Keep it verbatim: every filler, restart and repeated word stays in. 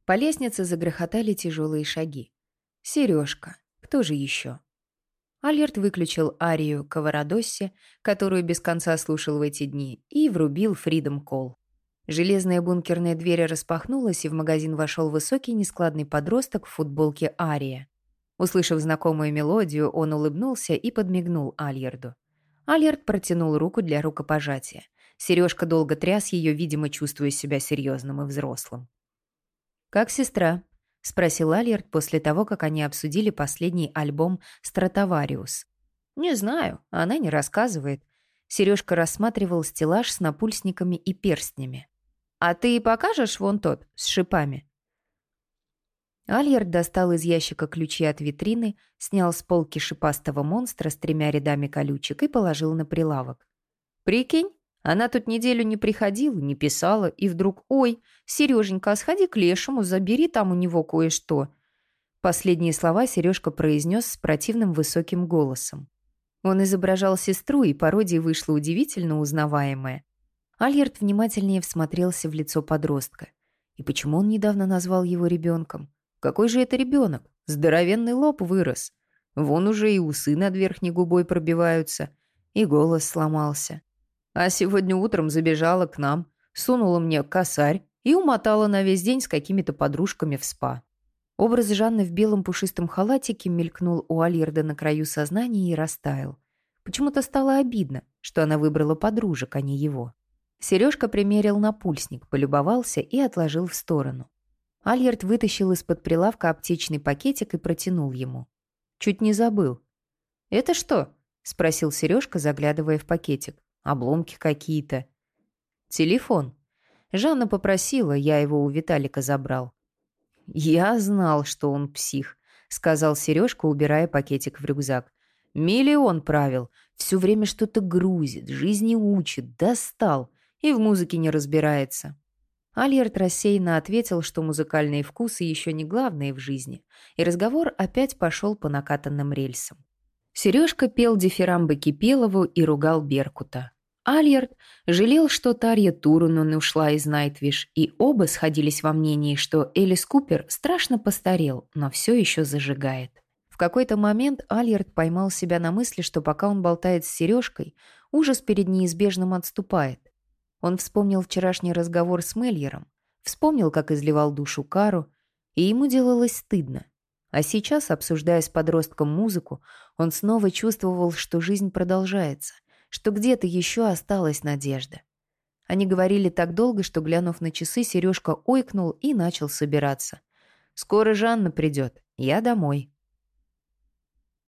По лестнице загрохотали тяжелые шаги. Сережка. Кто же еще? Альерт выключил арию Каварадосси, которую без конца слушал в эти дни, и врубил Freedom Call. Железная бункерная дверь распахнулась, и в магазин вошел высокий нескладный подросток в футболке Ария. Услышав знакомую мелодию, он улыбнулся и подмигнул Альерду. Альерд протянул руку для рукопожатия. Сережка долго тряс ее, видимо, чувствуя себя серьезным и взрослым. «Как сестра?» — спросил Альерд после того, как они обсудили последний альбом «Стратовариус». «Не знаю, она не рассказывает». Сережка рассматривал стеллаж с напульсниками и перстнями. «А ты покажешь вон тот, с шипами?» Альерд достал из ящика ключи от витрины, снял с полки шипастого монстра с тремя рядами колючек и положил на прилавок. «Прикинь, она тут неделю не приходила, не писала, и вдруг, ой, Сереженька, сходи к Лешему, забери там у него кое-что». Последние слова Сережка произнес с противным высоким голосом. Он изображал сестру, и пародия вышла удивительно узнаваемая. Альерд внимательнее всмотрелся в лицо подростка. И почему он недавно назвал его ребенком? Какой же это ребенок? Здоровенный лоб вырос. Вон уже и усы над верхней губой пробиваются, и голос сломался. А сегодня утром забежала к нам, сунула мне косарь и умотала на весь день с какими-то подружками в спа. Образ Жанны в белом пушистом халатике мелькнул у Альерда на краю сознания и растаял. Почему-то стало обидно, что она выбрала подружек, а не его. Сережка примерил напульсник, полюбовался и отложил в сторону. Альерд вытащил из-под прилавка аптечный пакетик и протянул ему. Чуть не забыл. «Это что?» — спросил Сережка, заглядывая в пакетик. «Обломки какие-то». «Телефон. Жанна попросила, я его у Виталика забрал». «Я знал, что он псих», — сказал Сережка, убирая пакетик в рюкзак. «Миллион правил. Все время что-то грузит, жизни учит, достал. И в музыке не разбирается». Альерд рассеянно ответил, что музыкальные вкусы еще не главные в жизни, и разговор опять пошел по накатанным рельсам. Сережка пел дифирамбы Кипелову и ругал Беркута. Альерд жалел, что Тарья Турунен ушла из Найтвиш, и оба сходились во мнении, что Элис Купер страшно постарел, но все еще зажигает. В какой-то момент Альерд поймал себя на мысли, что пока он болтает с Сережкой, ужас перед неизбежным отступает. Он вспомнил вчерашний разговор с Мельером, вспомнил, как изливал душу Кару, и ему делалось стыдно. А сейчас, обсуждая с подростком музыку, он снова чувствовал, что жизнь продолжается, что где-то еще осталась надежда. Они говорили так долго, что, глянув на часы, Сережка ойкнул и начал собираться. «Скоро Жанна придет, я домой».